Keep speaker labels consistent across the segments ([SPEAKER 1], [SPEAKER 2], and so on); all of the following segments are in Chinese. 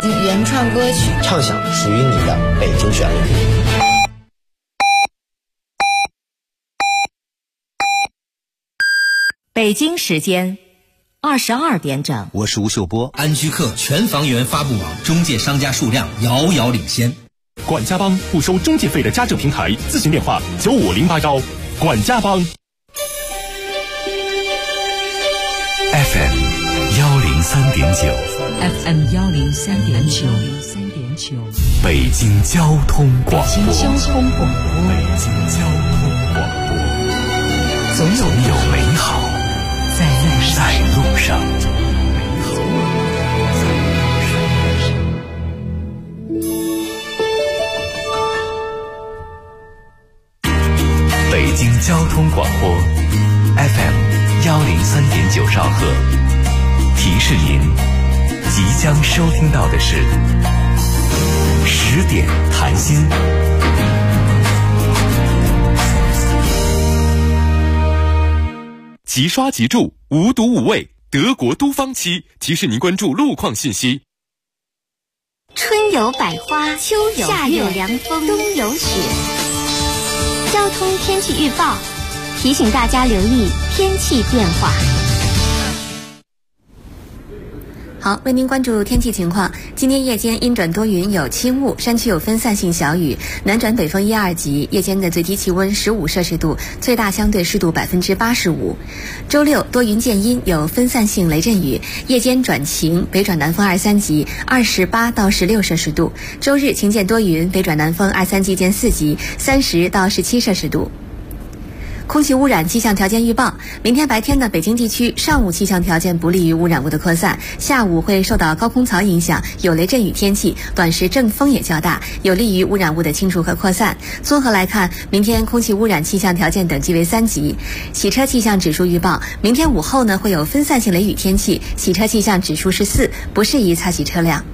[SPEAKER 1] 原创歌曲，
[SPEAKER 2] 畅想属于你的北京旋律。
[SPEAKER 3] 北京时间22点整，
[SPEAKER 4] 我是吴秀波。
[SPEAKER 5] 安居客全房源发布网中介商家数量遥遥领先。
[SPEAKER 6] 管家帮不收中介费的家政平台，咨询电话95081。管家帮。
[SPEAKER 7] FM 103.9
[SPEAKER 3] FM 103.9，
[SPEAKER 7] 北京交通广播。
[SPEAKER 3] 北京交通广播，
[SPEAKER 7] 总有美好在路上。北京交通广播 FM 103.9兆赫，提示您即将收听到的是10点谈心。
[SPEAKER 6] 即刷即住，无毒无味，德国都芳漆提示您关注路况信息。
[SPEAKER 8] 春有百花，秋有夏有凉风，冬有雪。交通天气预报提醒大家留意天气变化。
[SPEAKER 9] 好，为您关注天气情况。今天夜间阴转多云，有轻雾，山区有分散性小雨，南转北风1、2级。夜间的最低气温15摄氏度，最大相对湿度85%。周六多云见阴，有分散性雷阵雨，夜间转晴，北转南风2、3级，28到16摄氏度。周日晴见多云，北转南风2、3级见4级，30到17摄氏度。空气污染气象条件预报：明天白天的北京地区上午气象条件不利于污染物的扩散，下午会受到高空槽影响，有雷阵雨天气，短时阵风也较大，有利于污染物的清除和扩散。综合来看，明天空气污染气象条件等级为3级。洗车气象指数预报：明天午后呢会有分散性雷雨天气，洗车气象指数是4，不适宜擦洗车辆。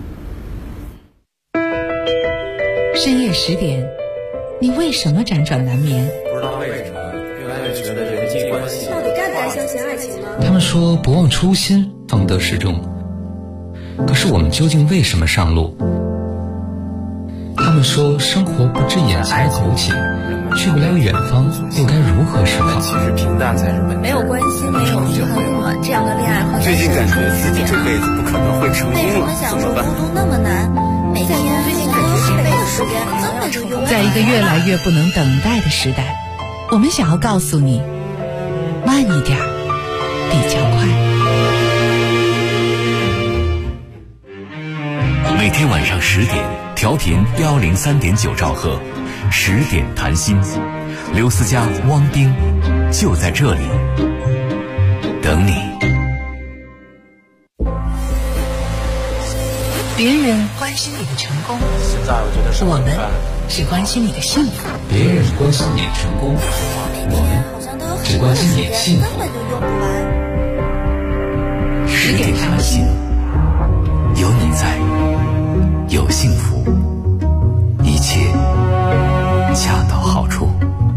[SPEAKER 3] 深夜10点，你为什么辗转难眠？
[SPEAKER 10] 不知道为什么越来越觉得人际关系
[SPEAKER 1] 到底该不该相信爱情呢？
[SPEAKER 11] 他们说不忘初心，方得始终。可是我们究竟为什么上路？他们说生活不止眼前苟且，去不了远方，又该如何是好？
[SPEAKER 10] 其实平淡才是本质。
[SPEAKER 1] 没有关系，没有就很暖，这样的恋爱好像
[SPEAKER 10] 最近感觉自己这辈子不可能会成功了，
[SPEAKER 1] 怎么办？孤独那么难，每天最近感觉这辈子时间根本就用。
[SPEAKER 3] 在一个越来越不能等待的时代，我们想要告诉你，慢一点比较快。
[SPEAKER 7] 每天晚上10点，调频103.9兆赫，10点谈心。刘思佳、汪冰就在这里等你。
[SPEAKER 3] 别人关心你的成功，
[SPEAKER 10] 现在我觉得
[SPEAKER 3] 我们只关心你的幸福。
[SPEAKER 11] 别人关心你的成功，我们只关心你的幸福。
[SPEAKER 1] 根本就用不完。
[SPEAKER 7] 10点谈心，有你在，有幸福，一切恰到好处。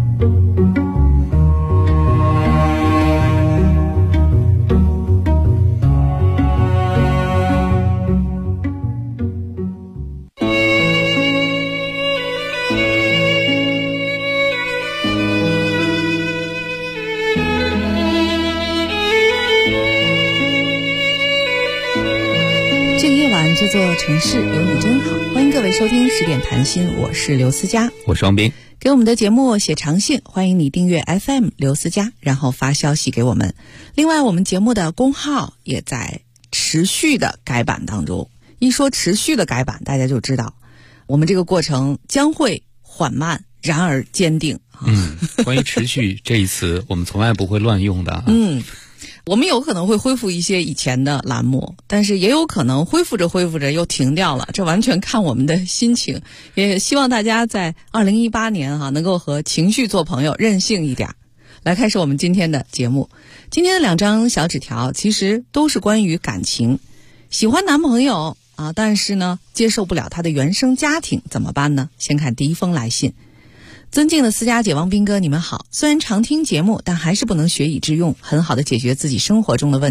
[SPEAKER 3] 这座城市有你真好，欢迎各位收听10点谈心，我是刘思佳，
[SPEAKER 11] 我是王斌。
[SPEAKER 3] 给我们的节目写长信，欢迎你订阅 FM 刘思佳，然后发消息给我们。另外，我们节目的公号也在持续的改版当中。一说持续的改版，大家就知道我们这个过程将会缓慢，然而坚定。
[SPEAKER 11] 关于持续这一词，我们从来不会乱用的。
[SPEAKER 3] 我们有可能会恢复一些以前的栏目，但是也有可能恢复着又停掉了，这完全看我们的心情。也希望大家在2018年能够和情绪做朋友，任性一点。来开始我们今天的节目。今天的2张小纸条其实都是关于感情。喜欢男朋友但是呢接受不了他的原生家庭，怎么办呢？先看第一封来信。尊敬的思佳姐、王斌哥，你们好。虽然常听节目，但还是不能学以致用，很好的解决自己生活中的问题。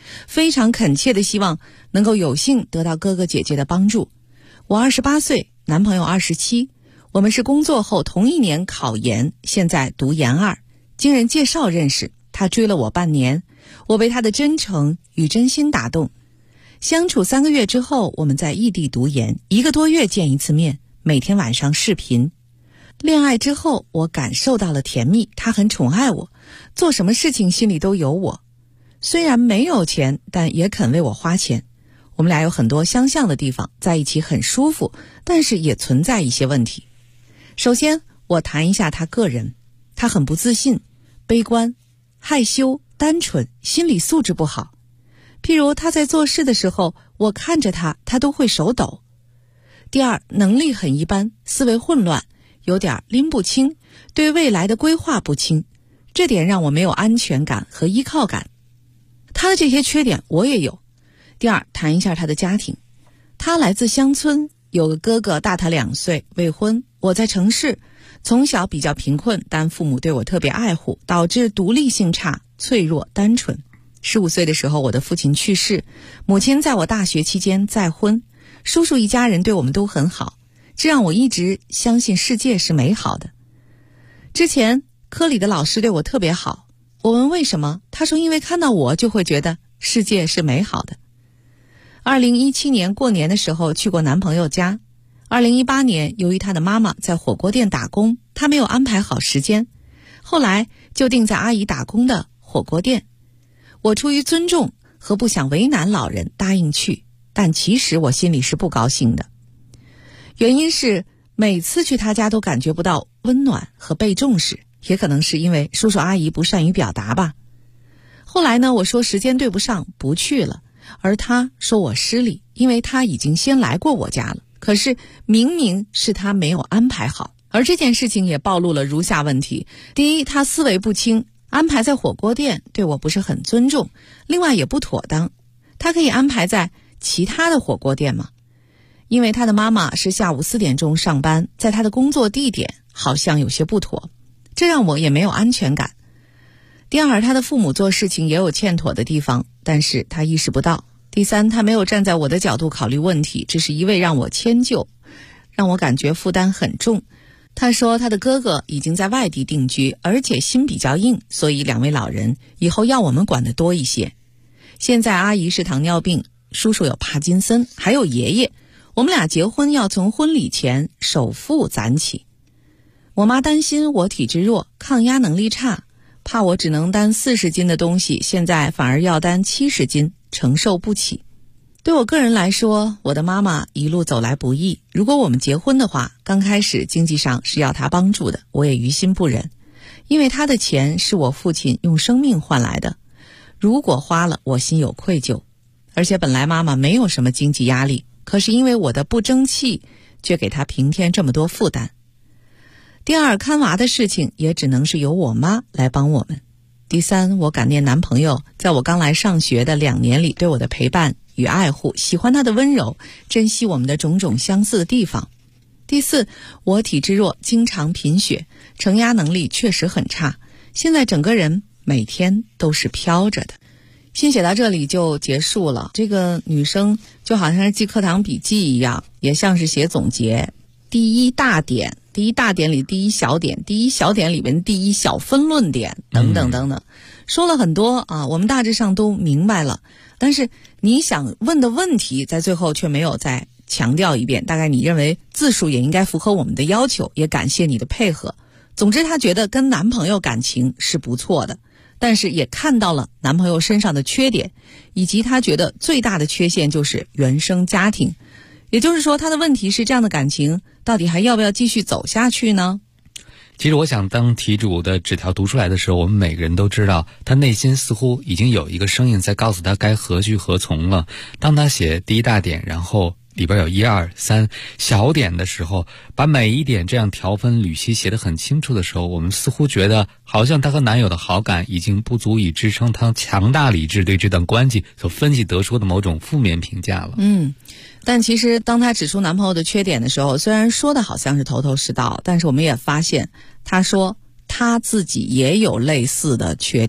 [SPEAKER 3] 非常恳切的希望能够有幸得到哥哥姐姐的帮助。我28岁，男朋友27，我们是工作后同一年考研，现在读研2，经人介绍认识，他追了我半年，我被他的真诚与真心打动。相处3个月之后，我们在异地读研，1个多月见一次面，每天晚上视频。恋爱之后，我感受到了甜蜜，他很宠爱我，做什么事情心里都有我。虽然没有钱，但也肯为我花钱。我们俩有很多相像的地方，在一起很舒服，但是也存在一些问题。首先，我谈一下他个人。他很不自信，悲观，害羞，单纯，心理素质不好。譬如他在做事的时候，我看着他，他都会手抖。第二，能力很一般，思维混乱，有点拎不清，对未来的规划不清，这点让我没有安全感和依靠感。他的这些缺点我也有。第二，谈一下他的家庭。他来自乡村，有个哥哥大他2岁，未婚。我在城市，从小比较贫困，但父母对我特别爱护，导致独立性差，脆弱单纯。15岁的时候，我的父亲去世，母亲在我大学期间再婚，叔叔一家人对我们都很好，这让我一直相信世界是美好的。之前科里的老师对我特别好，我问为什么，他说因为看到我就会觉得世界是美好的。2017年过年的时候去过男朋友家。2018年由于他的妈妈在火锅店打工，他没有安排好时间，后来就定在阿姨打工的火锅店。我出于尊重和不想为难老人答应去，但其实我心里是不高兴的。原因是每次去他家都感觉不到温暖和被重视，也可能是因为叔叔阿姨不善于表达吧。后来呢，我说时间对不上不去了，而他说我失礼，因为他已经先来过我家了，可是明明是他没有安排好。而这件事情也暴露了如下问题：第一，他思维不清，安排在火锅店对我不是很尊重，另外也不妥当。他可以安排在其他的火锅店吗？因为他的妈妈是下午4点钟上班，在他的工作地点好像有些不妥，这让我也没有安全感。第二，他的父母做事情也有欠妥的地方，但是他意识不到。第三，他没有站在我的角度考虑问题，只是一味让我迁就，让我感觉负担很重。他说他的哥哥已经在外地定居，而且心比较硬，所以2位老人以后要我们管得多一些。现在阿姨是糖尿病，叔叔有帕金森，还有爷爷。我们俩结婚要从婚礼前首付攒起。我妈担心我体质弱，抗压能力差，怕我只能担40斤的东西，现在反而要担70斤，承受不起。对我个人来说，我的妈妈一路走来不易，如果我们结婚的话，刚开始经济上是要她帮助的，我也于心不忍，因为她的钱是我父亲用生命换来的，如果花了，我心有愧疚。而且本来妈妈没有什么经济压力，可是因为我的不争气，却给她平添这么多负担。第二，看娃的事情也只能是由我妈来帮我们。第三，我感念男朋友在我刚来上学的2年里对我的陪伴与爱护，喜欢他的温柔，珍惜我们的种种相似的地方。第四，我体质弱，经常贫血，承压能力确实很差，现在整个人每天都是飘着的。信写到这里就结束了。这个女生就好像是记课堂笔记一样，也像是写总结。第一大点里第一小点，第一小点里面第一小分论点，等等等等，说了很多啊，我们大致上都明白了。但是你想问的问题在最后却没有再强调一遍，大概你认为字数也应该符合我们的要求，也感谢你的配合。总之她觉得跟男朋友感情是不错的，但是也看到了男朋友身上的缺点，以及她觉得最大的缺陷就是原生家庭。也就是说，她的问题是这样的感情到底还要不要继续走下去呢？
[SPEAKER 11] 其实我想，当题主的纸条读出来的时候，我们每个人都知道，他内心似乎已经有一个声音在告诉他该何去何从了。当他写第一大点，然后里边有1、2、3小点的时候，把每一点这样条分缕析写得很清楚的时候，我们似乎觉得好像他和男友的好感已经不足以支撑他强大理智对这段关系所分析得出的某种负面评价了。
[SPEAKER 3] 但其实当他指出男朋友的缺点的时候，虽然说的好像是头头是道，但是我们也发现他说他自己也有类似的缺点，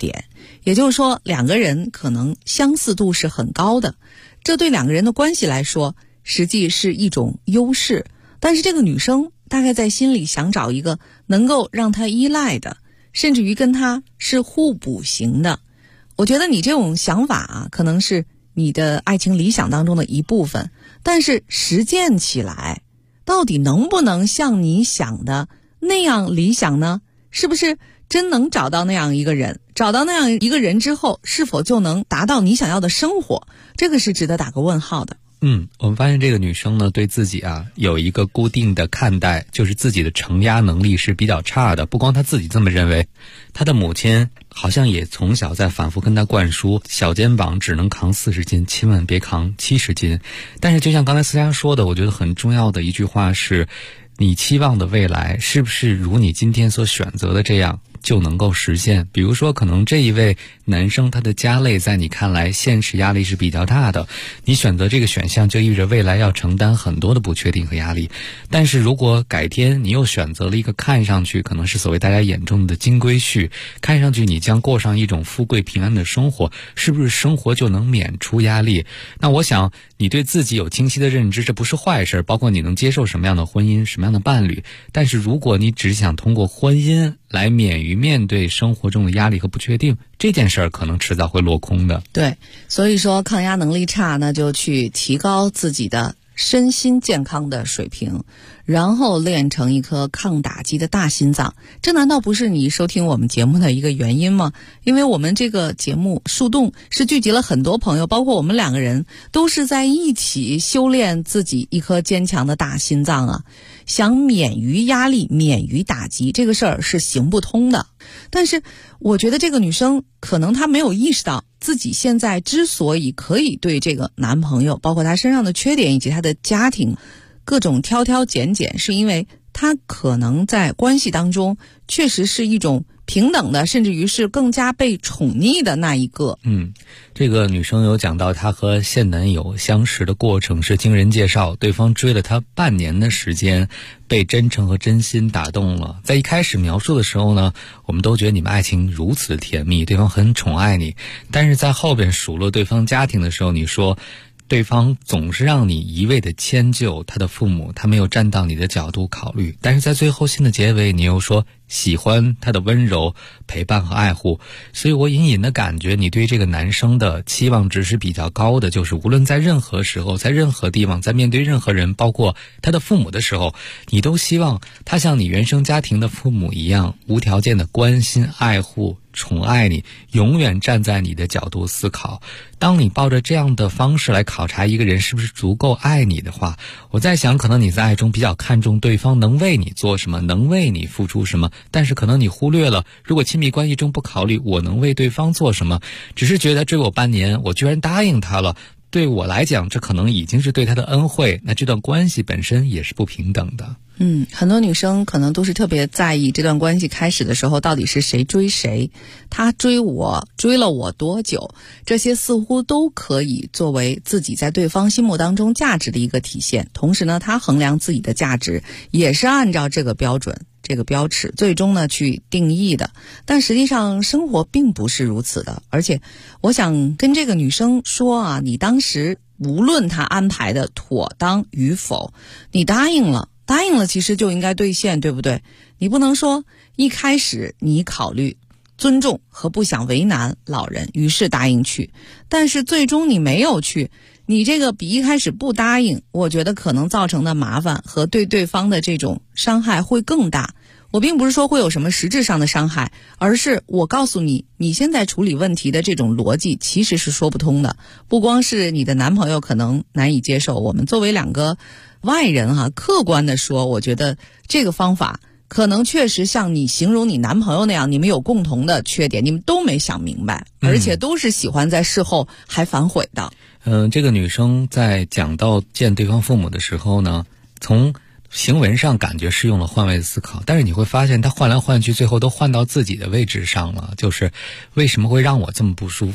[SPEAKER 3] 也就是说两个人可能相似度是很高的，这对两个人的关系来说实际是一种优势。但是这个女生大概在心里想找一个能够让她依赖的，甚至于跟她是互补型的。我觉得你这种想法啊，可能是你的爱情理想当中的一部分，但是实践起来到底能不能像你想的那样理想呢？是不是真能找到那样一个人？找到那样一个人之后，是否就能达到你想要的生活？这个是值得打个问号的。
[SPEAKER 11] 我们发现这个女生呢，对自己有一个固定的看待，就是自己的承压能力是比较差的。不光她自己这么认为，她的母亲好像也从小在反复跟她灌输，小肩膀只能扛40斤，千万别扛70斤。但是就像刚才思佳说的，我觉得很重要的一句话是，你期望的未来是不是如你今天所选择的这样就能够实现？比如说可能这一位男生他的家累在你看来现实压力是比较大的，你选择这个选项就意味着未来要承担很多的不确定和压力。但是如果改天你又选择了一个看上去可能是所谓大家眼中的金龟婿，看上去你将过上一种富贵平安的生活，是不是生活就能免除压力？那我想你对自己有清晰的认知，这不是坏事，包括你能接受什么样的婚姻，什么样的伴侣。但是如果你只想通过婚姻来免于面对生活中的压力和不确定，这件事儿可能迟早会落空的。
[SPEAKER 3] 对，所以说抗压能力差，那就去提高自己的身心健康的水平，然后练成一颗抗打击的大心脏。这难道不是你收听我们节目的一个原因吗？因为我们这个节目树洞是聚集了很多朋友，包括我们两个人都是在一起修炼自己一颗坚强的大心脏啊。想免于压力，免于打击，这个事儿是行不通的。但是我觉得这个女生可能她没有意识到自己现在之所以可以对这个男朋友，包括他身上的缺点以及他的家庭各种挑挑拣拣，是因为她可能在关系当中确实是一种平等的，甚至于是更加被宠溺的那一个。
[SPEAKER 11] 这个女生有讲到她和现男友相识的过程是经人介绍，对方追了她半年的时间，被真诚和真心打动了。在一开始描述的时候呢，我们都觉得你们爱情如此的甜蜜，对方很宠爱你，但是在后边数落对方家庭的时候，你说对方总是让你一味的迁就他的父母，他没有站到你的角度考虑。但是在最后信的结尾，你又说喜欢他的温柔、陪伴和爱护。所以我隐隐的感觉你对这个男生的期望值是比较高的，就是无论在任何时候，在任何地方，在面对任何人，包括他的父母的时候，你都希望他像你原生家庭的父母一样，无条件的关心、爱护、宠爱你，永远站在你的角度思考。当你抱着这样的方式来考察一个人是不是足够爱你的话，我在想可能你在爱中比较看重对方能为你做什么，能为你付出什么，但是可能你忽略了，如果亲密关系中不考虑我能为对方做什么，只是觉得追我半年，我居然答应他了，对我来讲这可能已经是对他的恩惠，那这段关系本身也是不平等的。
[SPEAKER 3] 很多女生可能都是特别在意这段关系开始的时候到底是谁追谁，他追我，追了我多久，这些似乎都可以作为自己在对方心目当中价值的一个体现。同时呢，他衡量自己的价值也是按照这个标准、这个标尺最终呢去定义的。但实际上生活并不是如此的，而且我想跟这个女生说啊，你当时无论她安排的妥当与否，你答应了其实就应该兑现，对不对？你不能说一开始你考虑尊重和不想为难老人，于是答应去，但是最终你没有去，你这个比一开始不答应，我觉得可能造成的麻烦和对对方的这种伤害会更大。我并不是说会有什么实质上的伤害，而是我告诉你，你现在处理问题的这种逻辑其实是说不通的。不光是你的男朋友可能难以接受，我们作为两个外人客观的说，我觉得这个方法可能确实像你形容你男朋友那样，你们有共同的缺点，你们都没想明白，而且都是喜欢在事后还反悔的。
[SPEAKER 11] 这个女生在讲到见对方父母的时候呢，从行文上感觉是用了换位思考，但是你会发现她换来换去，最后都换到自己的位置上了，就是为什么会让我这么不舒服？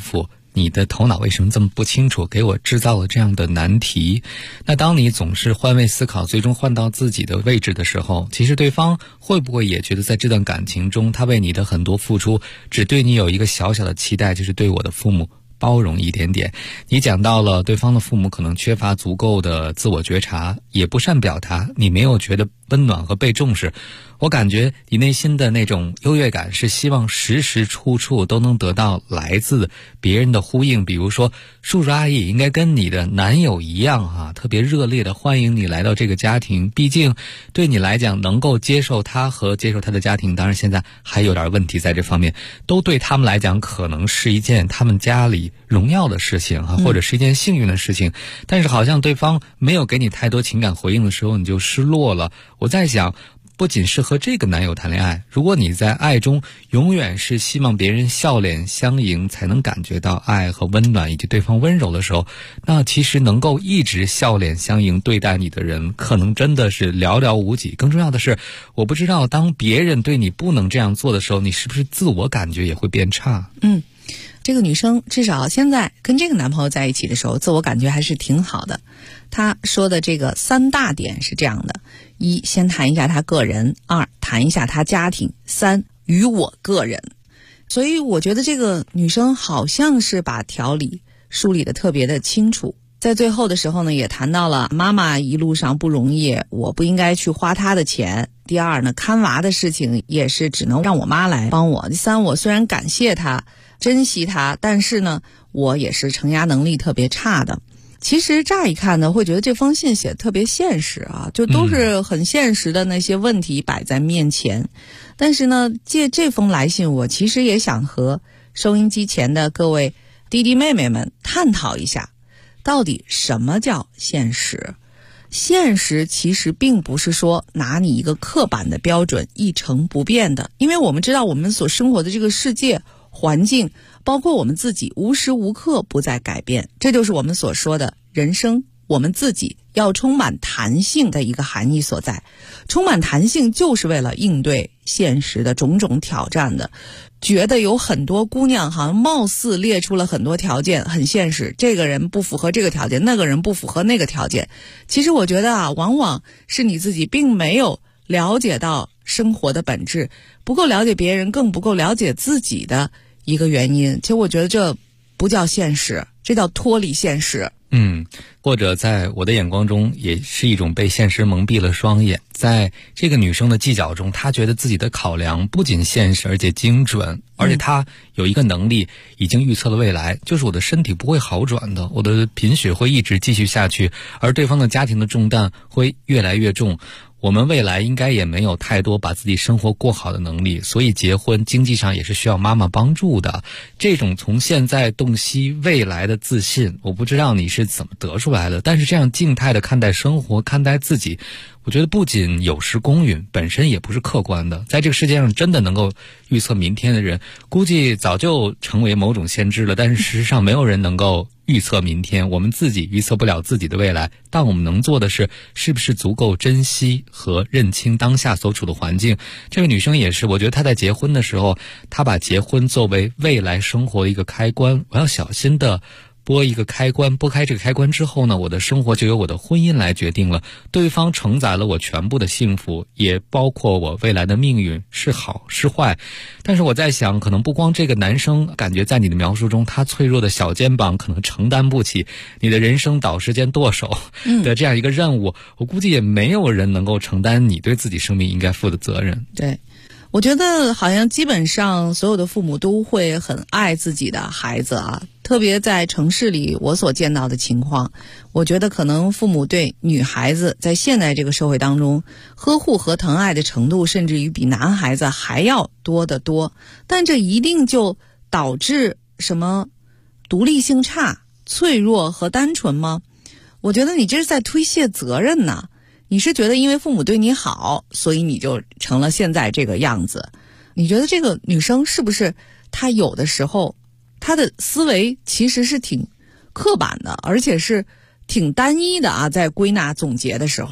[SPEAKER 11] 你的头脑为什么这么不清楚，给我制造了这样的难题。那当你总是换位思考，最终换到自己的位置的时候，其实对方会不会也觉得在这段感情中，他为你的很多付出只对你有一个小小的期待，就是对我的父母包容一点点。你讲到了对方的父母可能缺乏足够的自我觉察，也不善表达，你没有觉得温暖和被重视。我感觉你内心的那种优越感是希望时时处处都能得到来自别人的呼应，比如说叔叔阿姨应该跟你的男友一样特别热烈的欢迎你来到这个家庭，毕竟对你来讲能够接受他和接受他的家庭，当然现在还有点问题在这方面，都对他们来讲可能是一件他们家里荣耀的事情或者是一件幸运的事情，但是好像对方没有给你太多情感回应的时候，你就失落了。我在想，不仅是和这个男友谈恋爱，如果你在爱中永远是希望别人笑脸相迎才能感觉到爱和温暖以及对方温柔的时候，那其实能够一直笑脸相迎对待你的人可能真的是寥寥无几。更重要的是，我不知道当别人对你不能这样做的时候，你是不是自我感觉也会变差。
[SPEAKER 3] 这个女生至少现在跟这个男朋友在一起的时候，自我感觉还是挺好的。她说的这个3大点是这样的：一，先谈一下她个人；二，谈一下她家庭；三，与我个人。所以我觉得这个女生好像是把条理梳理的特别的清楚。在最后的时候呢，也谈到了妈妈一路上不容易，我不应该去花她的钱。第二呢，看娃的事情也是只能让我妈来帮我。第三，我虽然感谢她珍惜他，但是呢，我也是承压能力特别差的。其实乍一看呢，会觉得这封信写得特别现实就都是很现实的那些问题摆在面前。但是呢，借这封来信，我其实也想和收音机前的各位弟弟妹妹们探讨一下，到底什么叫现实？现实其实并不是说拿你一个刻板的标准一成不变的，因为我们知道我们所生活的这个世界环境，包括我们自己，无时无刻不在改变。这就是我们所说的人生，我们自己要充满弹性的一个含义所在。充满弹性就是为了应对现实的种种挑战的。觉得有很多姑娘好像貌似列出了很多条件，很现实，这个人不符合这个条件，那个人不符合那个条件。其实我觉得往往是你自己并没有了解到生活的本质，不够了解别人，更不够了解自己的一个原因。其实我觉得这不叫现实，这叫脱离现实。
[SPEAKER 11] 或者在我的眼光中也是一种被现实蒙蔽了双眼。在这个女生的计较中，她觉得自己的考量不仅现实而且精准，而且她有一个能力已经预测了未来，就是我的身体不会好转的，我的贫血会一直继续下去，而对方的家庭的重担会越来越重，我们未来应该也没有太多把自己生活过好的能力，所以结婚经济上也是需要妈妈帮助的。这种从现在洞悉未来的自信，我不知道你是怎么得出来的，但是这样静态的看待生活，看待自己，我觉得不仅有失公允，本身也不是客观的。在这个世界上真的能够预测明天的人，估计早就成为某种先知了，但是事实上没有人能够预测明天，我们自己预测不了自己的未来，但我们能做的是不是足够珍惜和认清当下所处的环境。这个女生也是，我觉得她在结婚的时候，她把结婚作为未来生活的一个开关，我要小心的拨一个开关，拨开这个开关之后呢，我的生活就由我的婚姻来决定了，对方承载了我全部的幸福，也包括我未来的命运是好是坏。但是我在想，可能不光这个男生感觉在你的描述中，他脆弱的小肩膀可能承担不起你的人生导师兼舵手的这样一个任务，我估计也没有人能够承担你对自己生命应该负的责任。
[SPEAKER 3] 对，我觉得好像基本上所有的父母都会很爱自己的孩子特别在城市里我所见到的情况，我觉得可能父母对女孩子在现在这个社会当中呵护和疼爱的程度，甚至于比男孩子还要多得多。但这一定就导致什么独立性差、脆弱和单纯吗？我觉得你这是在推卸责任呢。你是觉得因为父母对你好，所以你就成了现在这个样子。你觉得这个女生是不是她有的时候她的思维其实是挺刻板的，而且是挺单一的在归纳总结的时候。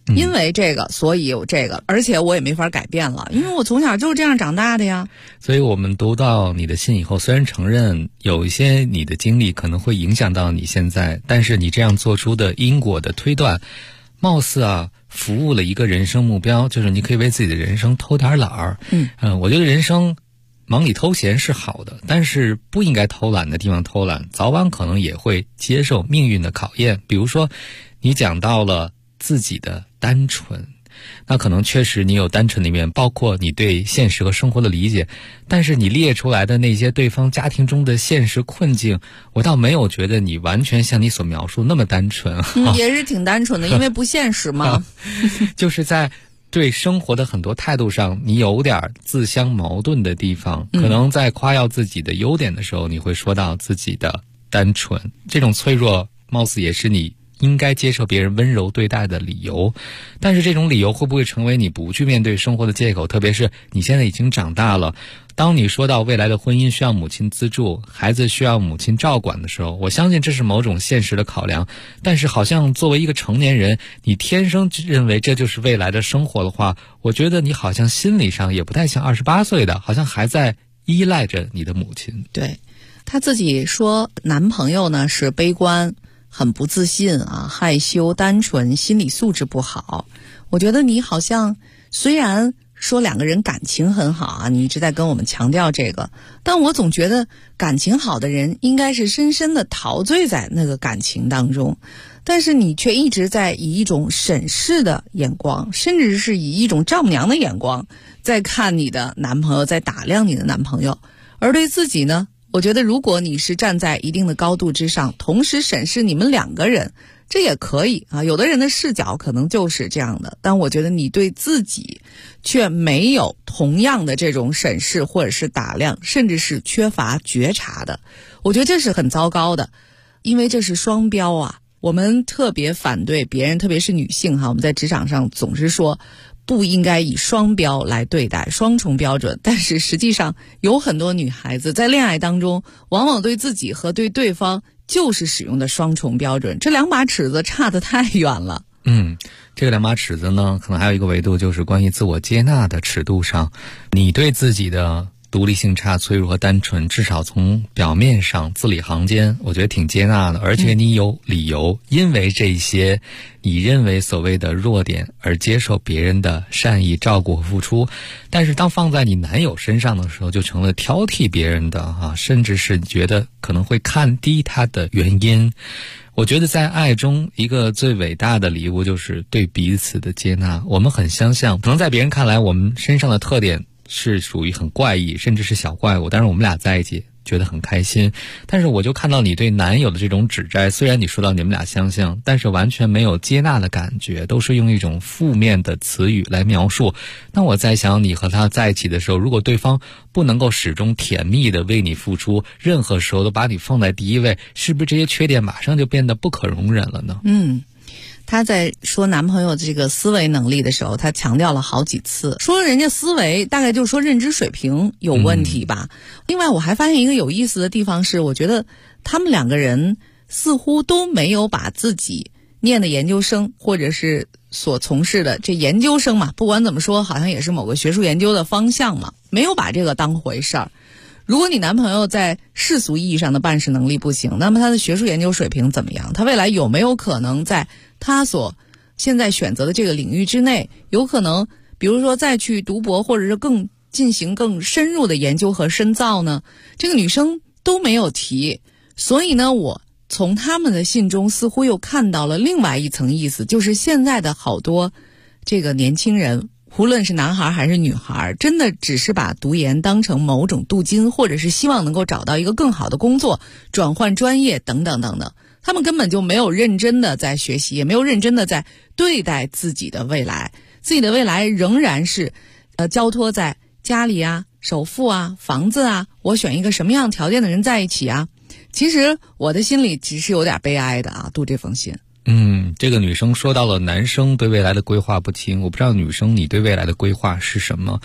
[SPEAKER 3] 因为这个所以有这个，而且我也没法改变了，因为我从小就是这样长大的呀。
[SPEAKER 11] 所以我们读到你的信以后，虽然承认有一些你的经历可能会影响到你现在，但是你这样做出的因果的推断，貌似服务了一个人生目标，就是你可以为自己的人生偷点懒儿。我觉得人生忙里偷闲是好的，但是不应该偷懒的地方偷懒，早晚可能也会接受命运的考验。比如说你讲到了自己的单纯，那可能确实你有单纯的一面，包括你对现实和生活的理解，但是你列出来的那些对方家庭中的现实困境，我倒没有觉得你完全像你所描述那么单纯。
[SPEAKER 3] 也是挺单纯的，因为不现实嘛。
[SPEAKER 11] 就是在对生活的很多态度上，你有点自相矛盾的地方。可能在夸耀自己的优点的时候，你会说到自己的单纯，这种脆弱貌似也是你应该接受别人温柔对待的理由。但是这种理由会不会成为你不去面对生活的借口？特别是你现在已经长大了，当你说到未来的婚姻需要母亲资助，孩子需要母亲照管的时候，我相信这是某种现实的考量。但是好像作为一个成年人，你天生认为这就是未来的生活的话，我觉得你好像心理上也不太像28岁的，好像还在依赖着你的母亲。
[SPEAKER 3] 对，她自己说男朋友呢是悲观，很不自信害羞单纯，心理素质不好。我觉得你好像虽然说两个人感情很好你一直在跟我们强调这个，但我总觉得感情好的人应该是深深的陶醉在那个感情当中，但是你却一直在以一种审视的眼光，甚至是以一种丈母娘的眼光在看你的男朋友，在打量你的男朋友。而对自己呢，我觉得如果你是站在一定的高度之上，同时审视你们两个人，这也可以有的人的视角可能就是这样的，但我觉得你对自己却没有同样的这种审视或者是打量，甚至是缺乏觉察的。我觉得这是很糟糕的，因为这是双标我们特别反对别人，特别是女性我们在职场上总是说不应该以双标来对待，双重标准。但是实际上有很多女孩子在恋爱当中，往往对自己和对对方就是使用的双重标准，这两把尺子差得太远了。
[SPEAKER 11] 这个两把尺子呢，可能还有一个维度，就是关于自我接纳的尺度上，你对自己的独立性差、脆弱和单纯，至少从表面上字里行间我觉得挺接纳的，而且你有理由因为这些你认为所谓的弱点而接受别人的善意照顾和付出。但是当放在你男友身上的时候，就成了挑剔别人的甚至是觉得可能会看低他的原因。我觉得在爱中一个最伟大的礼物就是对彼此的接纳。我们很相像，可能在别人看来我们身上的特点是属于很怪异，甚至是小怪物，但是我们俩在一起觉得很开心。但是我就看到你对男友的这种指摘，虽然你说到你们俩相像，但是完全没有接纳的感觉，都是用一种负面的词语来描述。那我在想，你和他在一起的时候，如果对方不能够始终甜蜜的为你付出，任何时候都把你放在第一位，是不是这些缺点马上就变得不可容忍了呢？
[SPEAKER 3] 她在说男朋友这个思维能力的时候，她强调了好几次，说人家思维大概就是说认知水平有问题吧。另外我还发现一个有意思的地方是，我觉得他们两个人似乎都没有把自己念的研究生或者是所从事的这研究生嘛，不管怎么说好像也是某个学术研究的方向嘛，没有把这个当回事儿。如果你男朋友在世俗意义上的办事能力不行，那么他的学术研究水平怎么样？他未来有没有可能在他所现在选择的这个领域之内，有可能比如说再去读博，或者是进行更深入的研究和深造呢？这个女生都没有提。所以呢，我从他们的信中似乎又看到了另外一层意思，就是现在的好多这个年轻人，无论是男孩还是女孩，真的只是把读研当成某种镀金，或者是希望能够找到一个更好的工作，转换专业等等等等。他们根本就没有认真的在学习，也没有认真的在对待自己的未来。自己的未来仍然是交托在家里首付房子我选一个什么样条件的人在一起其实我的心里其实有点悲哀的读这封信。
[SPEAKER 11] 这个女生说到了男生对未来的规划不清，我不知道女生你对未来的规划是什么。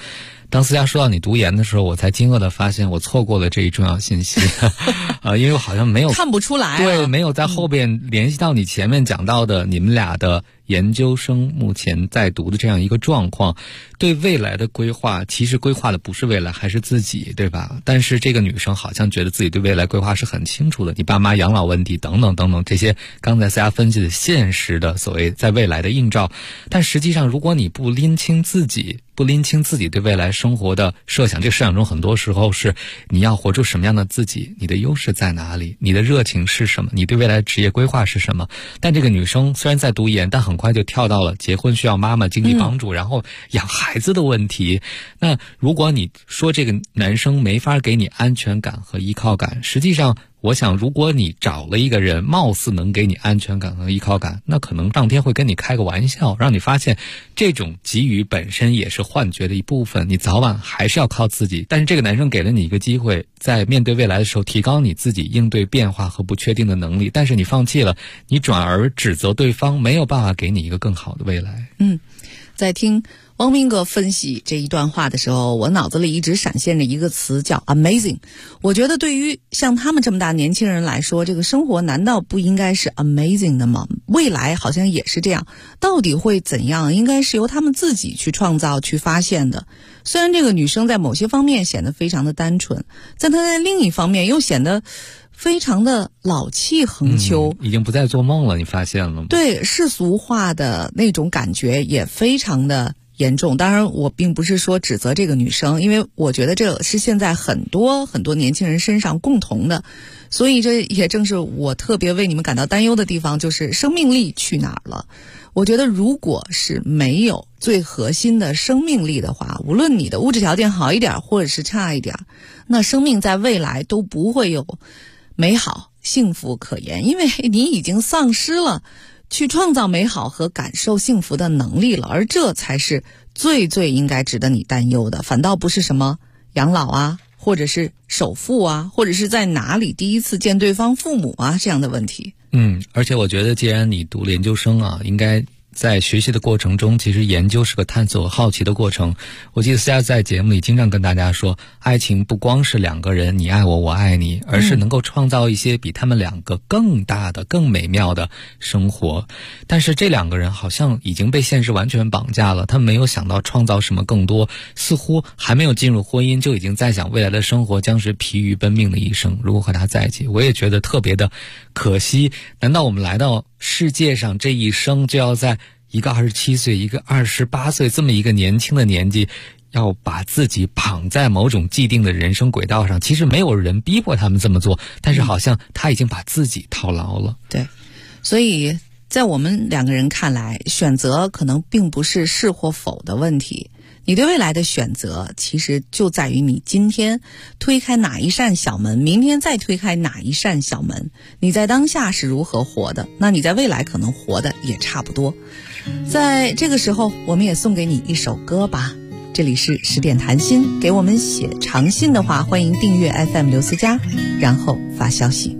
[SPEAKER 11] 当思佳说到你读研的时候，我才惊愕的发现我错过了这一重要信息因为我好像没有
[SPEAKER 3] 看不出来
[SPEAKER 11] 对，没有在后边联系到你前面讲到的你们俩的研究生目前在读的这样一个状况，对未来的规划，其实规划的不是未来，还是自己，对吧？但是这个女生好像觉得自己对未来规划是很清楚的，你爸妈养老问题等等等等，这些刚才大家分析的现实的所谓在未来的映照。但实际上如果你不拎清自己对未来生活的设想，这个设想中很多时候是你要活出什么样的自己，你的优势在哪里，你的热情是什么，你对未来职业规划是什么。但这个女生虽然在读研，但很快就跳到了结婚需要妈妈经济帮助，然后养孩子的问题。那如果你说这个男生没法给你安全感和依靠感，实际上我想如果你找了一个人貌似能给你安全感和依靠感，那可能上天会跟你开个玩笑，让你发现这种给予本身也是幻觉的一部分，你早晚还是要靠自己。但是这个男生给了你一个机会，在面对未来的时候提高你自己应对变化和不确定的能力，但是你放弃了，你转而指责对方没有办法给你一个更好的未来。
[SPEAKER 3] 在听汪明哥分析这一段话的时候，我脑子里一直闪现着一个词叫 amazing。 我觉得对于像他们这么大年轻人来说，这个生活难道不应该是 amazing 的吗？未来好像也是这样，到底会怎样，应该是由他们自己去创造去发现的。虽然这个女生在某些方面显得非常的单纯，但她在另一方面又显得非常的老气横秋，
[SPEAKER 11] 已经不再做梦了，你发现了吗？
[SPEAKER 3] 对，世俗化的那种感觉也非常的严重。当然我并不是说指责这个女生，因为我觉得这是现在很多年轻人身上共同的，所以这也正是我特别为你们感到担忧的地方，就是生命力去哪儿了。我觉得如果是没有最核心的生命力的话，无论你的物质条件好一点或者是差一点，那生命在未来都不会有美好幸福可言，因为你已经丧失了去创造美好和感受幸福的能力了，而这才是最应该值得你担忧的，反倒不是什么养老啊，或者是首付啊，或者是在哪里第一次见对方父母啊这样的问题。
[SPEAKER 11] 而且我觉得既然你读研究生啊，应该在学习的过程中，其实研究是个探索和好奇的过程。我记得思佳在节目里经常跟大家说，爱情不光是两个人你爱我我爱你，而是能够创造一些比他们两个更大的更美妙的生活。但是这两个人好像已经被现实完全绑架了，他们没有想到创造什么更多，似乎还没有进入婚姻就已经在想未来的生活将是疲于奔命的一生，如果和他在一起。我也觉得特别的可惜，难道我们来到世界上这一生就要在一个27岁一个28岁这么一个年轻的年纪要把自己绑在某种既定的人生轨道上？其实没有人逼迫他们这么做，但是好像他已经把自己套牢了。
[SPEAKER 3] 对，所以在我们两个人看来，选择可能并不是是或否的问题，你对未来的选择其实就在于你今天推开哪一扇小门，明天再推开哪一扇小门。你在当下是如何活的，那你在未来可能活的也差不多。在这个时候，我们也送给你一首歌吧。这里是10点谈心，给我们写长信的话，欢迎订阅 FM 刘思佳，然后发消息。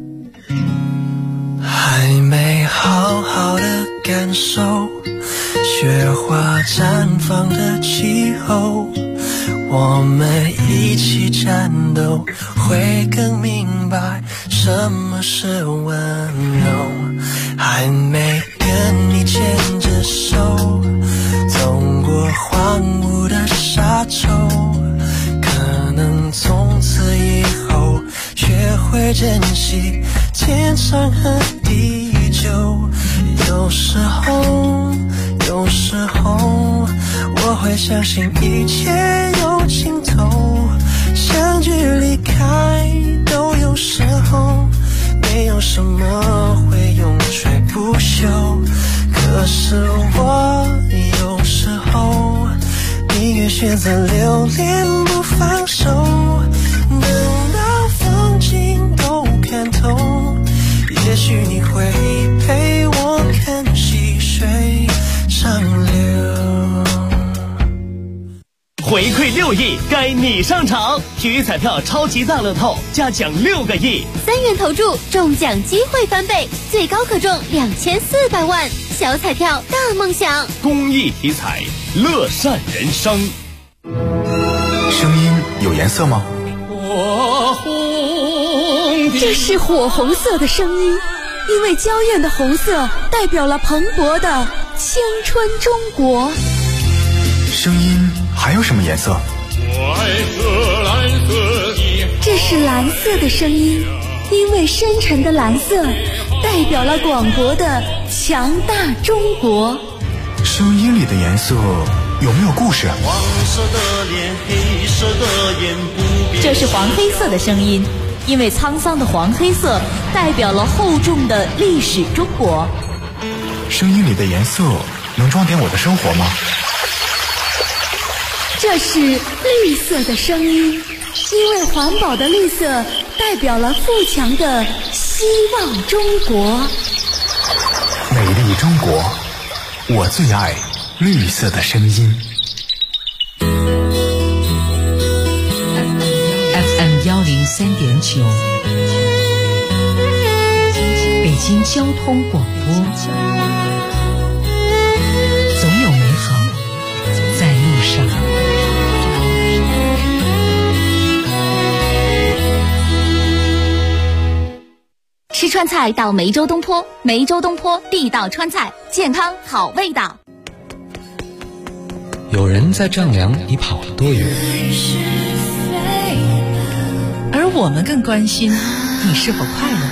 [SPEAKER 4] 还没好好的感受雪花绽放的气候，我们一起战斗，会更明白什么是温柔。还没跟你牵着手走过荒芜的沙洲，可能从此以后学会珍惜天长和地久。有时候我会相信一切有尽头，相聚离开都有时候，没有什么会永垂不朽。可是我有时候宁愿选择留恋不放手，等到风景都看透，也许你会陪我看细水长流。
[SPEAKER 12] 回馈6亿，该你上场！体育彩票超级大乐透加奖6个亿
[SPEAKER 8] ，3元投注中奖机会翻倍，最高可中2400万。小彩票大梦想，
[SPEAKER 12] 公益体彩，乐善人生。
[SPEAKER 13] 声音有颜色吗？
[SPEAKER 14] 这是火红色的声音，因为娇艳的红色代表了蓬勃的青春中国。
[SPEAKER 13] 声音还有什么颜色？
[SPEAKER 14] 这是蓝色的声音，因为深沉的蓝色代表了广博的强大中国。
[SPEAKER 13] 声音里的颜色有没有故事？
[SPEAKER 15] 黄色的脸，黑色的眼，不变。
[SPEAKER 16] 这是黄黑色的声音，因为沧桑的黄黑色代表了厚重的历史中国。
[SPEAKER 13] 声音里的颜色能装点我的生活吗？
[SPEAKER 14] 这是绿色的声音，因为环保的绿色代表了富强的希望中国。
[SPEAKER 13] 美丽中国，我最爱绿色的声音。
[SPEAKER 17] FM 103.9，北京交通广播，总有美好在路上。
[SPEAKER 8] 吃川菜到梅州东坡，梅州东坡地道川菜，健康好味道。
[SPEAKER 11] 有人在丈量你跑了多远，
[SPEAKER 3] 而我们更关心你是否快乐。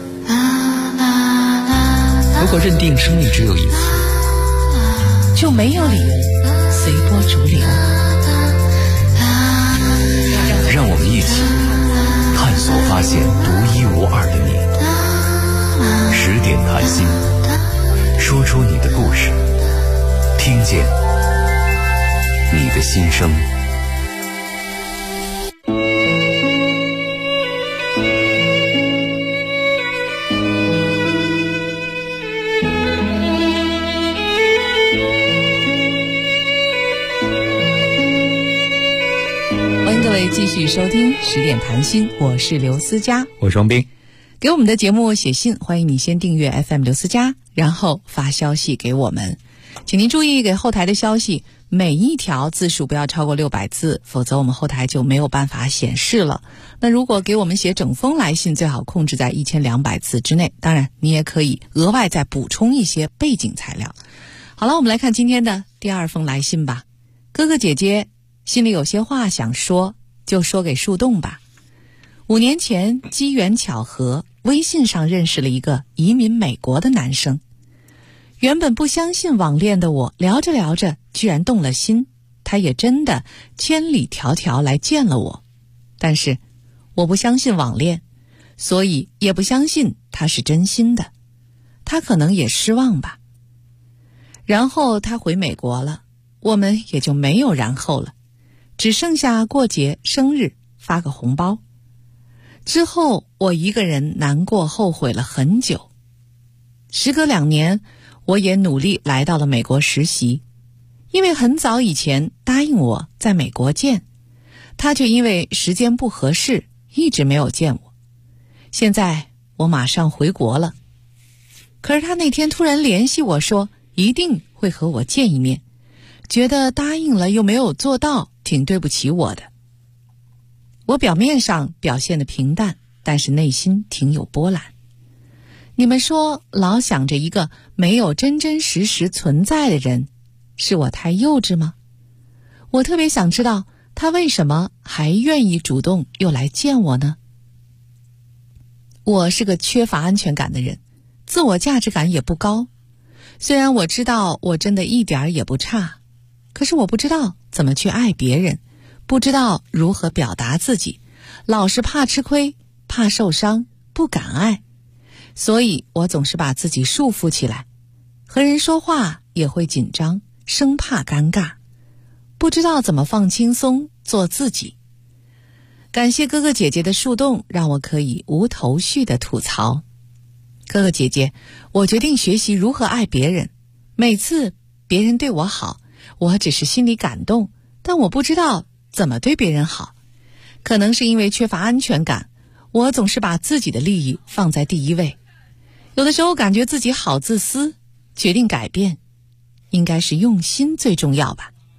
[SPEAKER 11] 如果认定生命只有一次，
[SPEAKER 3] 就没有理由随波逐流。
[SPEAKER 7] 让我们一起探索发现独一无二的你。10点谈心，说出你的故事，听见你的心声。
[SPEAKER 3] 欢迎各位继续收听10点谈心，我是刘思佳，
[SPEAKER 11] 我是王斌。
[SPEAKER 3] 给我们的节目写信，欢迎你先订阅 FM 刘思佳，然后发消息给我们。请您注意给后台的消息每一条字数不要超过600字，否则我们后台就没有办法显示了。那如果给我们写整封来信，最好控制在1200字之内，当然你也可以额外再补充一些背景材料。好了，我们来看今天的第2封来信吧。哥哥姐姐，心里有些话想说，就说给树洞吧。5年前机缘巧合，微信上认识了一个移民美国的男生。原本不相信网恋的我，聊着聊着居然动了心，他也真的千里迢迢来见了我。但是我不相信网恋，所以也不相信他是真心的，他可能也失望吧。然后他回美国了，我们也就没有然后了，只剩下过节生日发个红包。之后我一个人难过后悔了很久。时隔2年，我也努力来到了美国实习，因为很早以前答应我在美国见，他却因为时间不合适一直没有见我。现在我马上回国了，可是他那天突然联系我说一定会和我见一面，觉得答应了又没有做到，挺对不起我的。我表面上表现得平淡，但是内心挺有波澜。你们说老想着一个没有真真实实存在的人，是我太幼稚吗？我特别想知道他为什么还愿意主动又来见我呢？我是个缺乏安全感的人，自我价值感也不高。虽然我知道我真的一点也不差，可是我不知道怎么去爱别人，不知道如何表达自己，老是怕吃亏，怕受伤，不敢爱。所以我总是把自己束缚起来，和人说话也会紧张，生怕尴尬，不知道怎么放轻松，做自己。感谢哥哥姐姐的树洞，让我可以无头绪的吐槽。哥哥姐姐，我决定学习如何爱别人。每次别人对我好，我只是心里感动，但我不知道怎么对别人好。可能是因为缺乏安全感，我总是把自己的利益放在第一位。有的时候感觉自己好自私，决定改变，应该是用心最重要吧。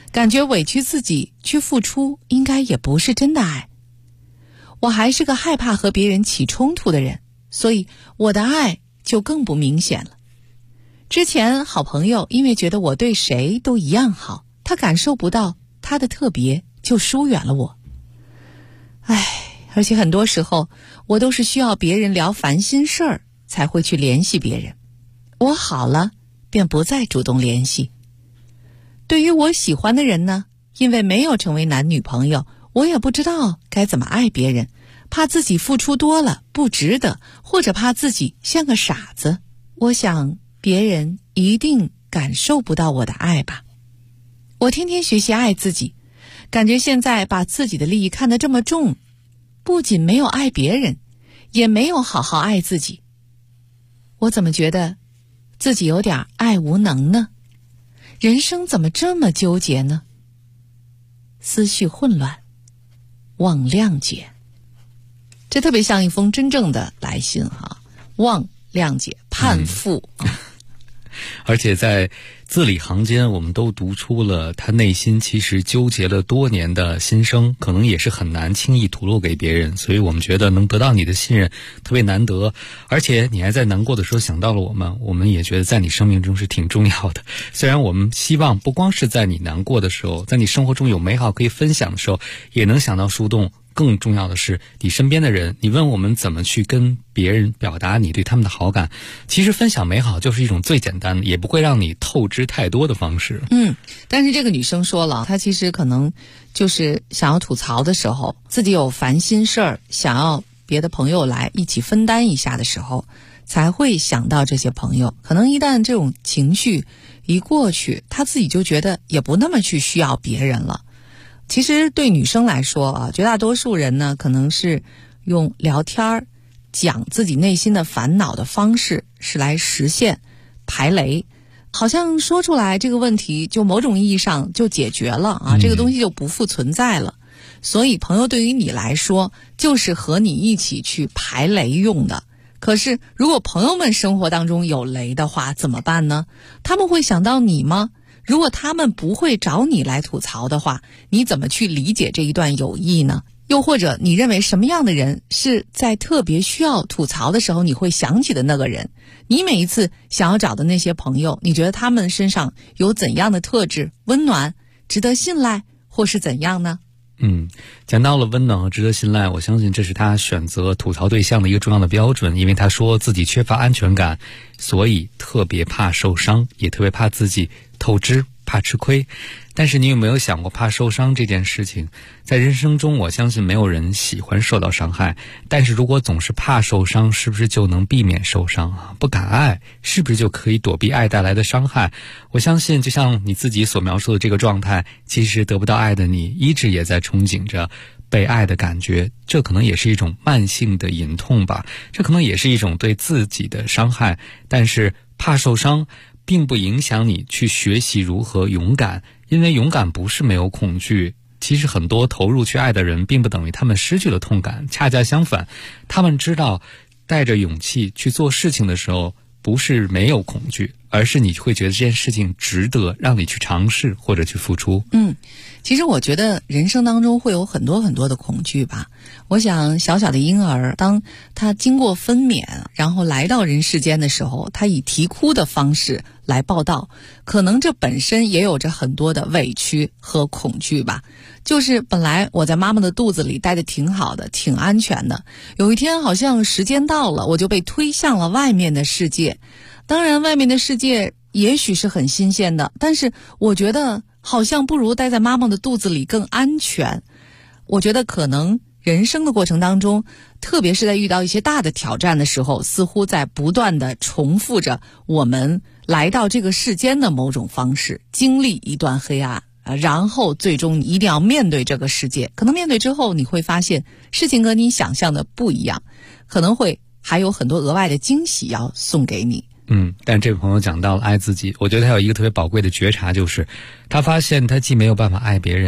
[SPEAKER 3] 感觉委屈自己去付出，应该也不是真的爱。我还是个害怕和别人起冲突的人，所以我的爱就更不明显了。之前好朋友因为觉得我对谁都一样好，他感受不到他的特别，就疏远了我。而且很多时候我都是需要别人聊烦心事儿才会去联系别人，我好了便不再主动联系。对于我喜欢的人呢，因为没有成为男女朋友，我也不知道该怎么爱别人，怕自己付出多了不值得，或者怕自己像个傻子。我想别人一定感受不到我的爱吧。我天天学习爱自己，感觉现在把自己的利益看得这么重，不仅没有爱别人，也没有好好爱自己。我怎么觉得自己有点爱无能呢？人生怎么这么纠结呢？思绪混乱，望谅解。这特别像一封真正的来信哈，望谅解，盼复。
[SPEAKER 11] 而且在字里行间我们都读出了他内心其实纠结了多年的心声，可能也是很难轻易吐露给别人，所以我们觉得能得到你的信任特别难得，而且你还在难过的时候想到了我们也觉得在你生命中是挺重要的。虽然我们希望不光是在你难过的时候，在你生活中有美好可以分享的时候也能想到树洞，更重要的是你身边的人。你问我们怎么去跟别人表达你对他们的好感，其实分享美好就是一种最简单的，也不会让你透支太多的方式。
[SPEAKER 3] 但是这个女生说了，她其实可能就是想要吐槽的时候，自己有烦心事儿，想要别的朋友来一起分担一下的时候，才会想到这些朋友。可能一旦这种情绪一过去，她自己就觉得也不那么去需要别人了。其实对女生来说啊，绝大多数人呢，可能是用聊天讲自己内心的烦恼的方式是来实现排雷，好像说出来这个问题就某种意义上就解决了啊，这个东西就不复存在了。所以朋友对于你来说就是和你一起去排雷用的。可是如果朋友们生活当中有雷的话怎么办呢？他们会想到你吗？如果他们不会找你来吐槽的话，你怎么去理解这一段友谊呢？又或者你认为什么样的人是在特别需要吐槽的时候你会想起的那个人？你每一次想要找的那些朋友，你觉得他们身上有怎样的特质？温暖、值得信赖，或是怎样呢？
[SPEAKER 11] 讲到了温暖和值得信赖，我相信这是他选择吐槽对象的一个重要的标准。因为他说自己缺乏安全感，所以特别怕受伤，也特别怕自己透支，怕吃亏。但是你有没有想过，怕受伤这件事情在人生中，我相信没有人喜欢受到伤害，但是如果总是怕受伤，是不是就能避免受伤啊？不敢爱，是不是就可以躲避爱带来的伤害？我相信就像你自己所描述的这个状态，其实得不到爱的你一直也在憧憬着被爱的感觉，这可能也是一种慢性的隐痛吧，这可能也是一种对自己的伤害。但是怕受伤并不影响你去学习如何勇敢，因为勇敢不是没有恐惧。其实很多投入去爱的人并不等于他们失去了痛感，恰恰相反，他们知道带着勇气去做事情的时候，不是没有恐惧，而是你会觉得这件事情值得让你去尝试或者去付出。
[SPEAKER 3] 其实我觉得人生当中会有很多很多的恐惧吧。我想小小的婴儿，当他经过分娩然后来到人世间的时候，他以啼哭的方式来报道，可能这本身也有着很多的委屈和恐惧吧。就是本来我在妈妈的肚子里待得挺好的，挺安全的，有一天好像时间到了，我就被推向了外面的世界。当然外面的世界也许是很新鲜的，但是我觉得好像不如待在妈妈的肚子里更安全。我觉得可能人生的过程当中，特别是在遇到一些大的挑战的时候，似乎在不断地重复着我们来到这个世间的某种方式，经历一段黑暗，然后最终你一定要面对这个世界。可能面对之后你会发现事情和你想象的不一样，可能会还有很多额外的惊喜要送给你。
[SPEAKER 11] 但这位朋友讲到了爱自己，我觉得他有一个特别宝贵的觉察，就是他发现他既没有办法爱别人，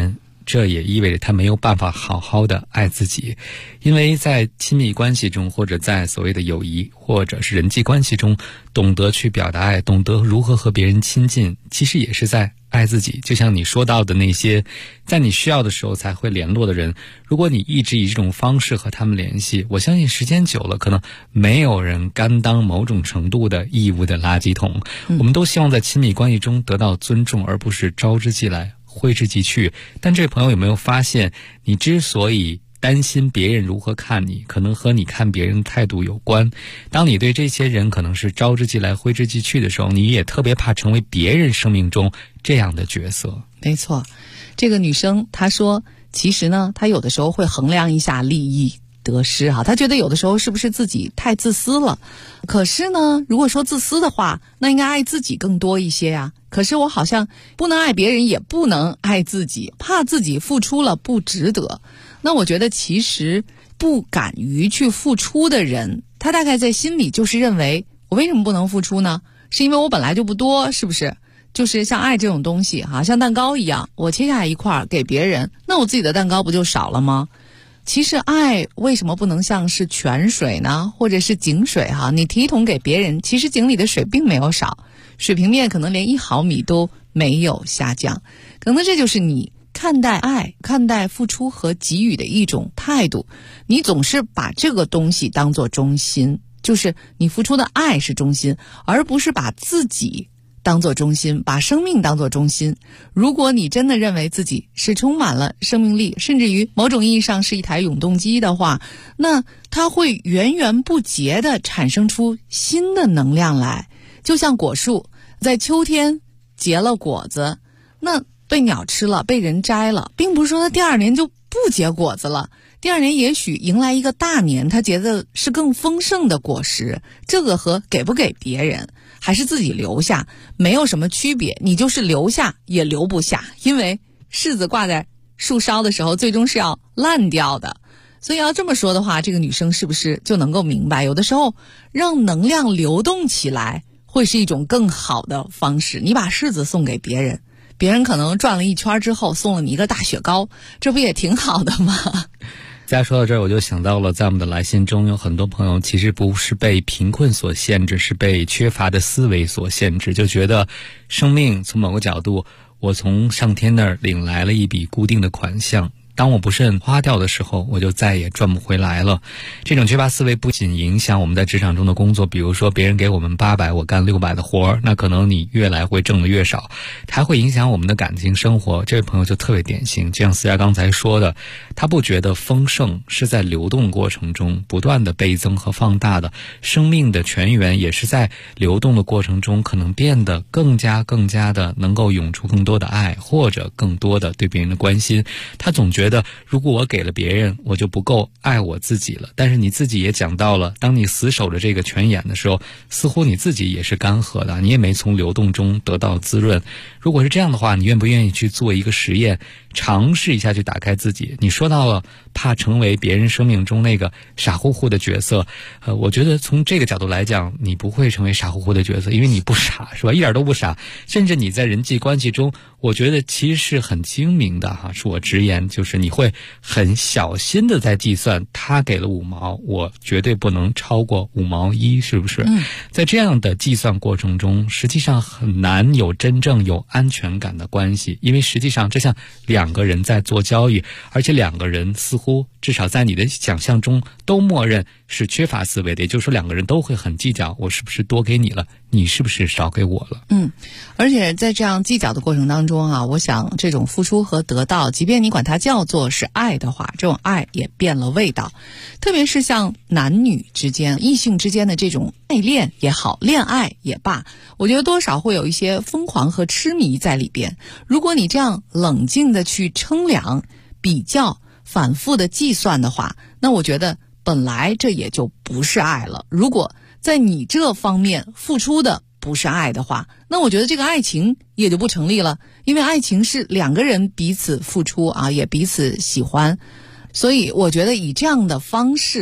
[SPEAKER 11] 这也意味着他没有办法好好的爱自己。因为在亲密关系中，或者在所谓的友谊或者是人际关系中，懂得去表达爱，懂得如何和别人亲近，其实也是在爱自己。就像你说到的那些在你需要的时候才会联络的人，如果你一直以这种方式和他们联系，我相信时间久了，可能没有人甘当某种程度的义务的垃圾桶。我们都希望在亲密关系中得到尊重，而不是招之即来挥之即去。但这位朋友有没有发现，你之所以担心别人如何看你，可能和你看别人的态度有关。当你对这些人可能是招之即来挥之即去的时候，你也特别怕成为别人生命中这样的角色。
[SPEAKER 3] 没错，这个女生她说，其实呢，她有的时候会衡量一下利益得失她觉得有的时候是不是自己太自私了。可是呢，如果说自私的话，那应该爱自己更多一些呀。可是我好像不能爱别人，也不能爱自己，怕自己付出了不值得。那我觉得其实不敢于去付出的人，他大概在心里就是认为，我为什么不能付出呢？是因为我本来就不多，是不是？就是像爱这种东西像蛋糕一样，我切下一块给别人，那我自己的蛋糕不就少了吗？其实爱为什么不能像是泉水呢，或者是井水你提一桶给别人，其实井里的水并没有少，水平面可能连1毫米都没有下降。可能这就是你看待爱、看待付出和给予的一种态度。你总是把这个东西当作中心，就是你付出的爱是中心，而不是把自己当作中心，把生命当作中心。如果你真的认为自己是充满了生命力，甚至于某种意义上是一台永动机的话，那它会源源不竭地产生出新的能量来。就像果树在秋天结了果子，那被鸟吃了，被人摘了，并不是说它第2年就不结果子了，第2年也许迎来一个大年，它结的是更丰盛的果实。这个和给不给别人还是自己留下没有什么区别，你就是留下也留不下，因为柿子挂在树梢的时候最终是要烂掉的。所以要这么说的话，这个女生是不是就能够明白，有的时候让能量流动起来会是一种更好的方式。你把柿子送给别人，别人可能转了一圈之后送了你一个大雪糕，这不也挺好的吗？
[SPEAKER 11] 大家说到这儿，我就想到了在我们的来信中，有很多朋友其实不是被贫困所限制，是被缺乏的思维所限制，就觉得生命从某个角度，我从上天那儿领来了一笔固定的款项，当我不慎花掉的时候，我就再也赚不回来了。这种缺乏思维不仅影响我们在职场中的工作，比如说别人给我们800，我干600的活，那可能你越来会挣得越少，还会影响我们的感情生活。这位朋友就特别典型，就像思佳刚才说的，他不觉得丰盛是在流动过程中不断的倍增和放大的，生命的泉源也是在流动的过程中可能变得更加的能够涌出更多的爱，或者更多的对别人的关心。他总觉得如果我给了别人，我就不够爱我自己了。但是你自己也讲到了，当你死守着这个泉眼的时候，似乎你自己也是干涸的，你也没从流动中得到滋润。如果是这样的话，你愿不愿意去做一个实验，尝试一下去打开自己？你说到了怕成为别人生命中那个傻乎乎的角色，我觉得从这个角度来讲，你不会成为傻乎乎的角色，因为你不傻，是吧？一点都不傻。甚至你在人际关系中，我觉得其实是很精明的恕我直言，就是你会很小心的在计算，他给了5毛，我绝对不能超过5毛1，是不是？在这样的计算过程中，实际上很难有真正有安全感的关系，因为实际上这像2个人在做交易，而且2个人似乎至少在你的想象中都默认是缺乏思维的，也就是说2个人都会很计较，我是不是多给你了，你是不是少给我了。
[SPEAKER 3] 而且在这样计较的过程当中我想这种付出和得到，即便你管它叫做是爱的话，这种爱也变了味道。特别是像男女之间、异性之间的这种爱恋也好，恋爱也罢，我觉得多少会有一些疯狂和痴迷在里边。如果你这样冷静的去称量、比较、反复的计算的话，那我觉得本来这也就不是爱了。如果在你这方面付出的不是爱的话，那我觉得这个爱情也就不成立了，因为爱情是2个人彼此付出也彼此喜欢。所以我觉得以这样的方式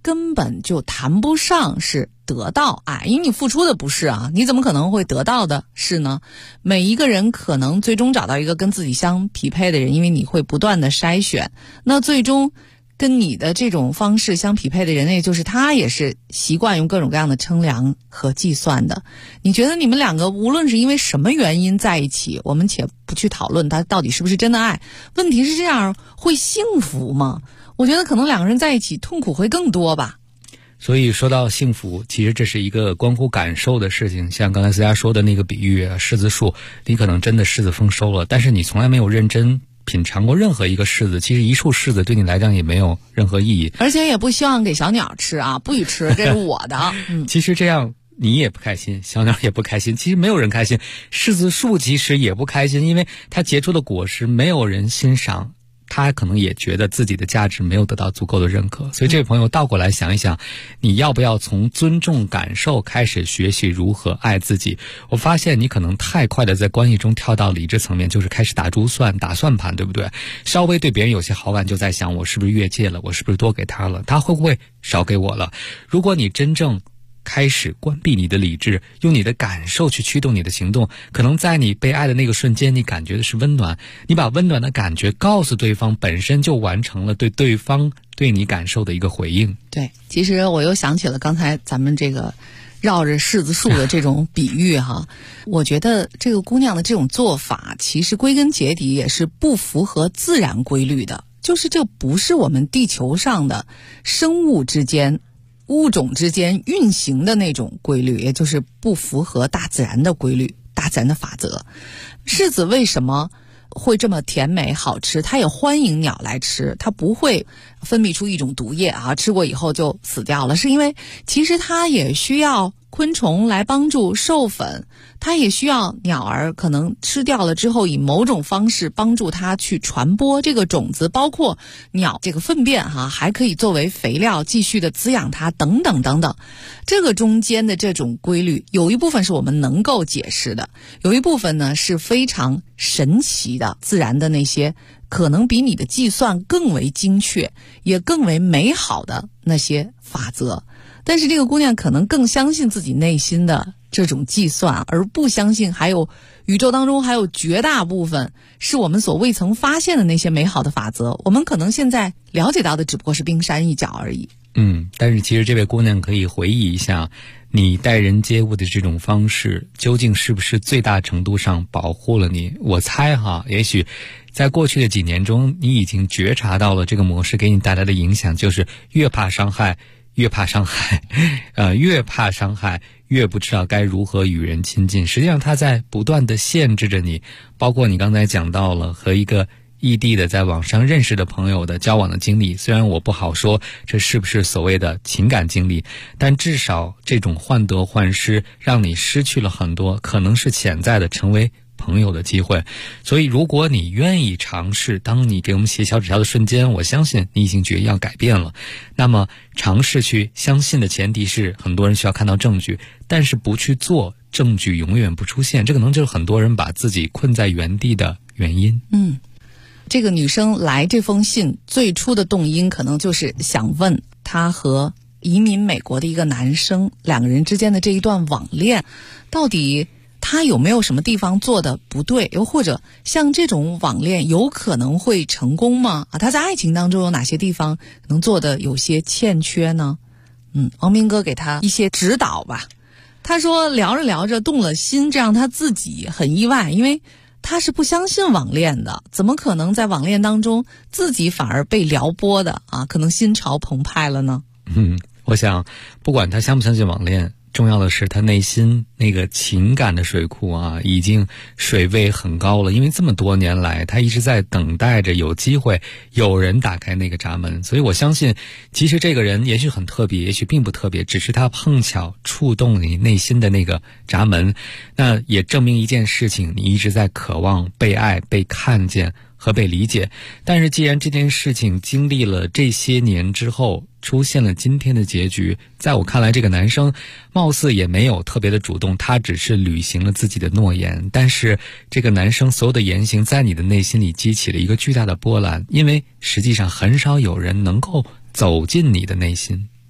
[SPEAKER 3] 根本就谈不上是得到爱，因为你付出的不是啊，你怎么可能会得到的是呢？每一个人可能最终找到一个跟自己相匹配的人，因为你会不断的筛选，那最终跟你的这种方式相匹配的人，也就是他也是习惯用各种各样的称量和计算的。你觉得你们两个无论是因为什么原因在一起，我们且不去讨论他到底是不是真的爱，问题是这样会幸福吗？我觉得可能两个人在一起痛苦会更多吧。
[SPEAKER 11] 所以说到幸福，其实这是一个关乎感受的事情。像刚才思佳说的那个比喻，柿子树，你可能真的柿子丰收了，但是你从来没有认真品尝过任何一个柿子，其实一束柿子对你来讲也没有任何意义，
[SPEAKER 3] 而且也不希望给小鸟吃啊，不许吃，这是我的。
[SPEAKER 11] 其实这样你也不开心，小鸟也不开心，其实没有人开心，柿子树其实也不开心，因为它结出的果实没有人欣赏，他可能也觉得自己的价值没有得到足够的认可。所以这位朋友倒过来想一想，你要不要从尊重感受开始学习如何爱自己？我发现你可能太快的在关系中跳到理智层面，就是开始打珠算打算盘，对不对？稍微对别人有些好感就在想，我是不是越界了，我是不是多给他了，他会不会少给我了？如果你真正开始关闭你的理智，用你的感受去驱动你的行动，可能在你被爱的那个瞬间，你感觉的是温暖，你把温暖的感觉告诉对方，本身就完成了对对方对你感受的一个回应。
[SPEAKER 3] 对，其实我又想起了刚才咱们这个绕着柿子树的这种比喻哈，我觉得这个姑娘的这种做法，其实归根结底也是不符合自然规律的，就是这不是我们地球上的生物之间物种之间运行的那种规律，也就是不符合大自然的规律，大自然的法则。柿子为什么会这么甜美好吃？它也欢迎鸟来吃，它不会分泌出一种毒液啊，吃过以后就死掉了，是因为其实它也需要昆虫来帮助授粉，它也需要鸟儿可能吃掉了之后以某种方式帮助它去传播这个种子，包括鸟这个粪便还可以作为肥料继续的滋养它等等等等。这个中间的这种规律，有一部分是我们能够解释的，有一部分呢是非常神奇的，自然的那些可能比你的计算更为精确也更为美好的那些法则。但是这个姑娘可能更相信自己内心的这种计算，而不相信还有宇宙当中还有绝大部分是我们所未曾发现的那些美好的法则，我们可能现在了解到的只不过是冰山一角而已。
[SPEAKER 11] 但是其实这位姑娘可以回忆一下，你待人接物的这种方式究竟是不是最大程度上保护了你？我猜也许在过去的几年中，你已经觉察到了这个模式给你带来的影响，就是越怕伤害越怕伤害，越怕伤害越不知道该如何与人亲近。实际上它在不断的限制着你，包括你刚才讲到了和一个异地的在网上认识的朋友的交往的经历，虽然我不好说这是不是所谓的情感经历，但至少这种患得患失让你失去了很多可能是潜在的成为朋友的机会。所以如果你愿意尝试，当你给我们写小纸条的瞬间，我相信你已经决意要改变了。那么尝试去相信的前提是很多人需要看到证据，但是不去做，证据永远不出现，这可能就是很多人把自己困在原地的原因。
[SPEAKER 3] 这个女生来这封信最初的动因可能就是想问她和移民美国的一个男生两个人之间的这一段网恋，到底他有没有什么地方做的不对，又或者像这种网恋有可能会成功吗？他在爱情当中有哪些地方能做的有些欠缺呢？王明哥给他一些指导吧。他说聊着聊着动了心，这让他自己很意外，因为他是不相信网恋的，怎么可能在网恋当中自己反而被撩拨的可能心潮澎湃了呢？
[SPEAKER 11] 我想不管他相不相信网恋，重要的是他内心那个情感的水库已经水位很高了，因为这么多年来他一直在等待着有机会有人打开那个闸门。所以我相信其实这个人也许很特别，也许并不特别，只是他碰巧触动你内心的那个闸门。那也证明一件事情，你一直在渴望被爱、被看见和被理解。但是既然这件事情经历了这些年之后出现了今天的结局，在我看来这个男生貌似也没有特别的主动，他只是履行了自己的诺言。但是这个男生所有的言行在你的内心里激起了一个巨大的波澜，因为实际上很少有人能够走进你的内心。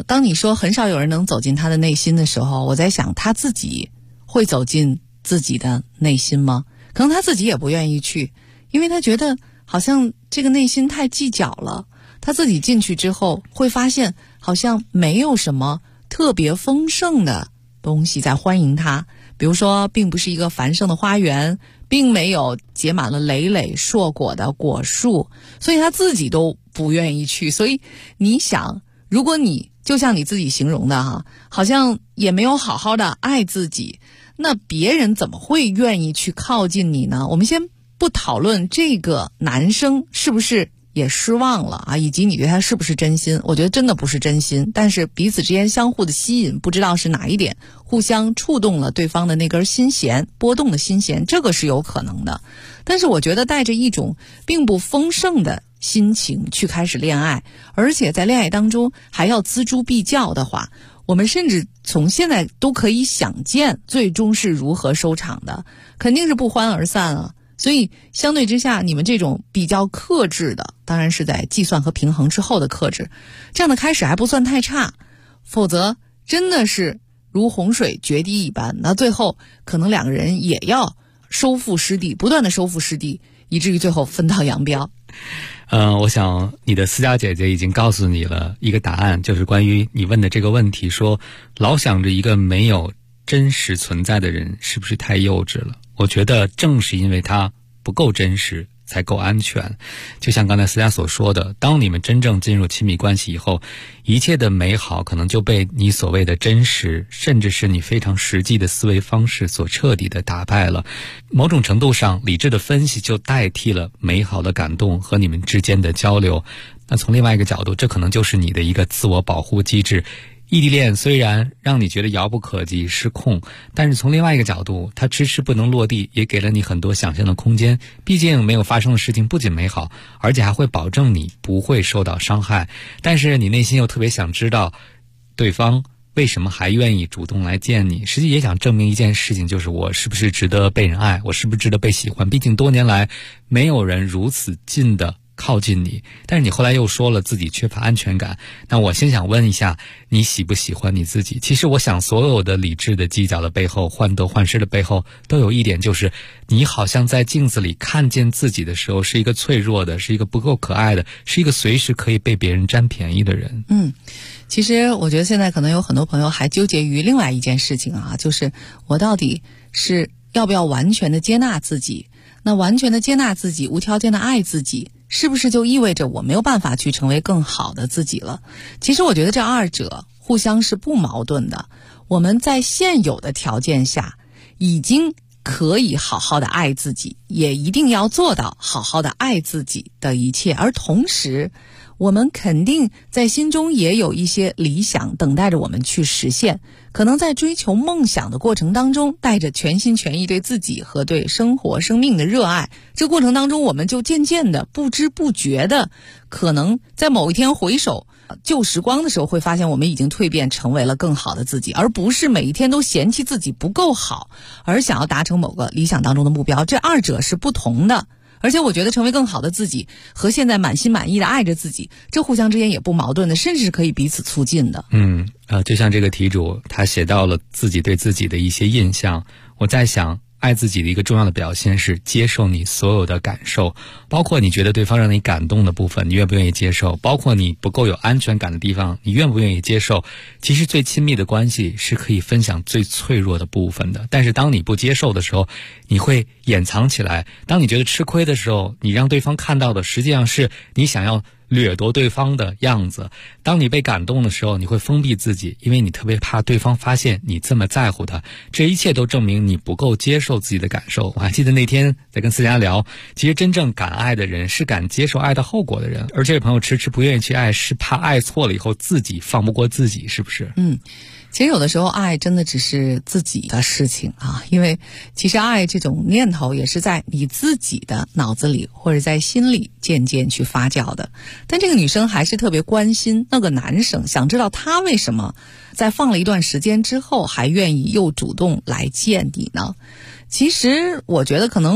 [SPEAKER 3] 当你说很少有人能走进他的内心的时候，我在想他自己会走进自己的内心吗？可能他自己也不愿意去，因为他觉得好像这个内心太计较了。他自己进去之后会发现好像没有什么特别丰盛的东西在欢迎他，比如说并不是一个繁盛的花园，并没有结满了累累硕果的果树，所以他自己都不愿意去。所以你想，如果你就像你自己形容的哈，好像也没有好好的爱自己，那别人怎么会愿意去靠近你呢？我们先不讨论这个男生是不是也失望了啊，以及你对他是不是真心。我觉得真的不是真心，但是彼此之间相互的吸引，不知道是哪一点互相触动了对方的那根心弦，波动的心弦，这个是有可能的。但是我觉得带着一种并不丰盛的心情去开始恋爱，而且在恋爱当中还要锱铢必较的话，我们甚至从现在都可以想见最终是如何收场的，肯定是不欢而散啊。所以相对之下，你们这种比较克制的，当然是在计算和平衡之后的克制，这样的开始还不算太差，否则真的是如洪水决堤一般，那最后可能两个人也要收复失地，不断的收复失地，以至于最后分道扬镳。
[SPEAKER 18] 我想你的思佳姐姐已经告诉你了一个答案，就是关于你问的这个问题，说老想着一个没有真实存在的人是不是太幼稚了。我觉得正是因为他不够真实才够安全。就像刚才思佳所说的，当你们真正进入亲密关系以后，一切的美好可能就被你所谓的真实，甚至是你非常实际的思维方式所彻底的打败了。某种程度上，理智的分析就代替了美好的感动和你们之间的交流。那从另外一个角度，这可能就是你的一个自我保护机制。异地恋虽然让你觉得遥不可及失控，但是从另外一个角度，它迟迟不能落地，也给了你很多想象的空间。毕竟没有发生的事情不仅美好，而且还会保证你不会受到伤害。但是你内心又特别想知道对方为什么还愿意主动来见你，实际也想证明一件事情，就是我是不是值得被人爱，我是不是值得被喜欢。毕竟多年来没有人如此近的靠近你，但是你后来又说了自己缺乏安全感。那我先想问一下，你喜不喜欢你自己？其实我想所有的理智的计较的背后，患得患失的背后，都有一点，就是你好像在镜子里看见自己的时候是一个脆弱的，是一个不够可爱的，是一个随时可以被别人占便宜的人。
[SPEAKER 3] 其实我觉得现在可能有很多朋友还纠结于另外一件事情啊，就是我到底是要不要完全的接纳自己？那完全的接纳自己，无条件的爱自己，是不是就意味着我没有办法去成为更好的自己了？其实我觉得这二者互相是不矛盾的。我们在现有的条件下已经可以好好的爱自己，也一定要做到好好的爱自己的一切，而同时我们肯定在心中也有一些理想等待着我们去实现。可能在追求梦想的过程当中，带着全心全意对自己和对生活生命的热爱，这过程当中我们就渐渐的不知不觉的，可能在某一天回首旧时光的时候，会发现我们已经蜕变成为了更好的自己，而不是每一天都嫌弃自己不够好，而想要达成某个理想当中的目标。这二者是不同的。而且我觉得成为更好的自己和现在满心满意的爱着自己，这互相之间也不矛盾的，甚至是可以彼此促进的。
[SPEAKER 18] 就像这个题主他写到了自己对自己的一些印象，我在想爱自己的一个重要的表现是接受你所有的感受，包括你觉得对方让你感动的部分，你愿不愿意接受，包括你不够有安全感的地方，你愿不愿意接受。其实最亲密的关系是可以分享最脆弱的部分的，但是当你不接受的时候，你会掩藏起来。当你觉得吃亏的时候，你让对方看到的实际上是你想要掠夺对方的样子。当你被感动的时候，你会封闭自己，因为你特别怕对方发现你这么在乎他。这一切都证明你不够接受自己的感受。我还记得那天在跟思佳聊，其实真正敢爱的人是敢接受爱的后果的人，而这位朋友迟迟不愿意去爱，是怕爱错了以后自己放不过自己，是不是？
[SPEAKER 3] 其实有的时候爱真的只是自己的事情啊，因为其实爱这种念头也是在你自己的脑子里或者在心里渐渐去发酵的。但这个女生还是特别关心那个男生，想知道他为什么在放了一段时间之后还愿意又主动来见你呢？其实我觉得可能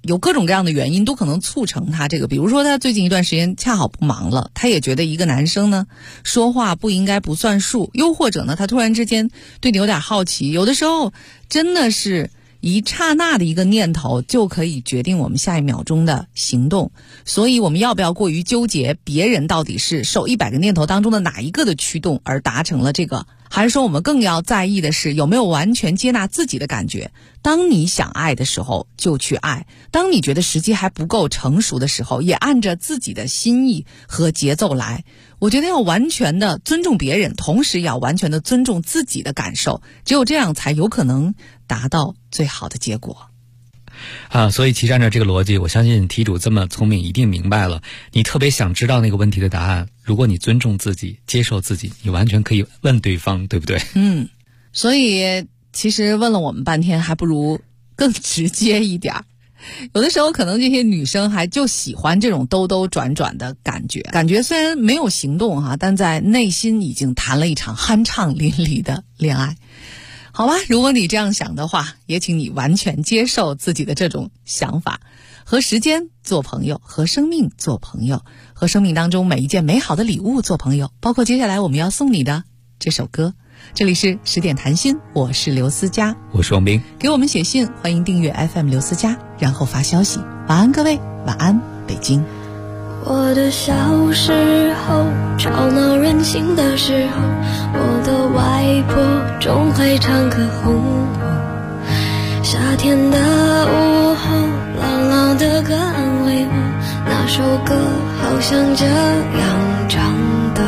[SPEAKER 3] 有各种各样的原因都可能促成他这个，比如说他最近一段时间恰好不忙了，他也觉得一个男生呢说话不应该不算数，又或者呢他突然之间对你有点好奇，有的时候真的是一刹那的一个念头就可以决定我们下一秒钟的行动。所以我们要不要过于纠结别人到底是受100个念头当中的哪一个的驱动而达成了这个，还是说我们更要在意的是有没有完全接纳自己的感觉。当你想爱的时候就去爱，当你觉得时机还不够成熟的时候也按着自己的心意和节奏来。我觉得要完全的尊重别人，同时也要完全的尊重自己的感受，只有这样才有可能达到最好的结果。
[SPEAKER 18] 所以其实按照这个逻辑，我相信题主这么聪明一定明白了，你特别想知道那个问题的答案，如果你尊重自己接受自己，你完全可以问对方，对不对？
[SPEAKER 3] 所以其实问了我们半天还不如更直接一点。有的时候可能这些女生还就喜欢这种兜兜转转的感觉虽然没有行动但在内心已经谈了一场酣畅淋漓的恋爱。好吧，如果你这样想的话，也请你完全接受自己的这种想法，和时间做朋友，和生命做朋友，和生命当中每一件美好的礼物做朋友，包括接下来我们要送你的这首歌。这里是10点谈心，我是刘思佳，
[SPEAKER 18] 我是王斌。
[SPEAKER 3] 给我们写信，欢迎订阅 FM 刘思佳，然后发消息。晚安各位，晚安北京。
[SPEAKER 19] 我的小时候，吵闹任性的时候，我的外婆总会唱歌哄我。夏天的午后，姥姥的歌安慰我，那首歌好像这样唱的。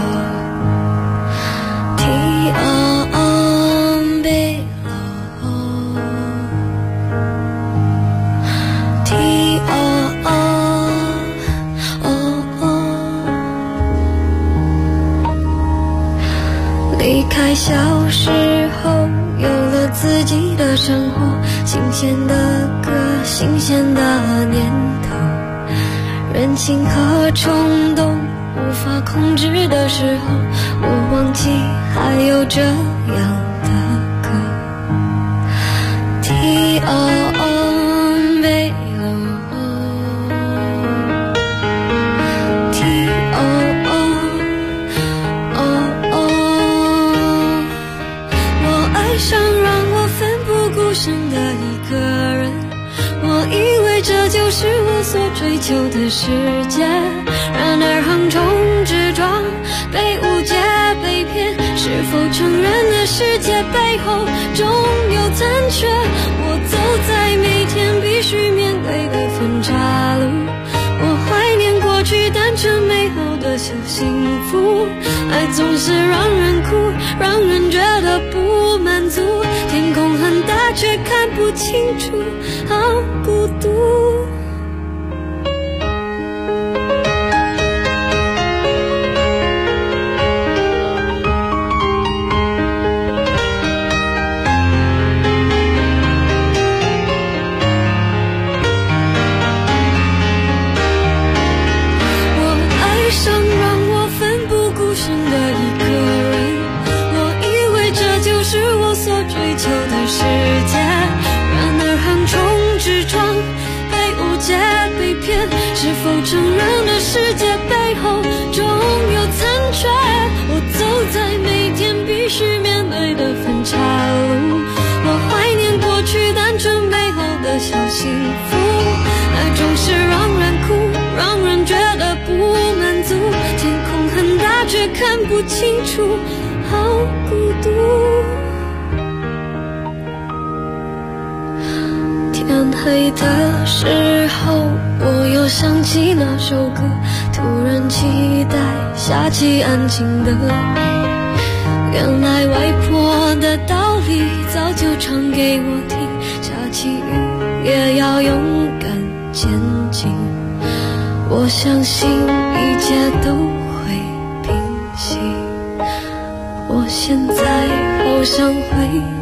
[SPEAKER 19] 离开小时候，有了自己的生活，新鲜的歌，新鲜的念头，任性和冲动无法控制的时候，我忘记还有这样的歌。这就是我所追求的世界，然而横冲直撞，被误解被骗，是否承认的世界背后总有残缺？我走在每天必须面对的分岔路，我怀念过去单纯美好的小幸福，爱总是让人哭，让人觉得不满足，天空很大却看不清楚，好孤独。是否承认的世界背后总有残缺？我走在每天必须面对的分岔路，我怀念过去单纯美好的小幸福，爱总是让人哭，让人觉得不满足，天空很大却看不清楚，好孤独。天黑的时候，我又想起那首歌，突然期待下起安静的雨。原来外婆的道理早就唱给我听，下起雨也要勇敢前进。我相信一切都会平息。我现在好想回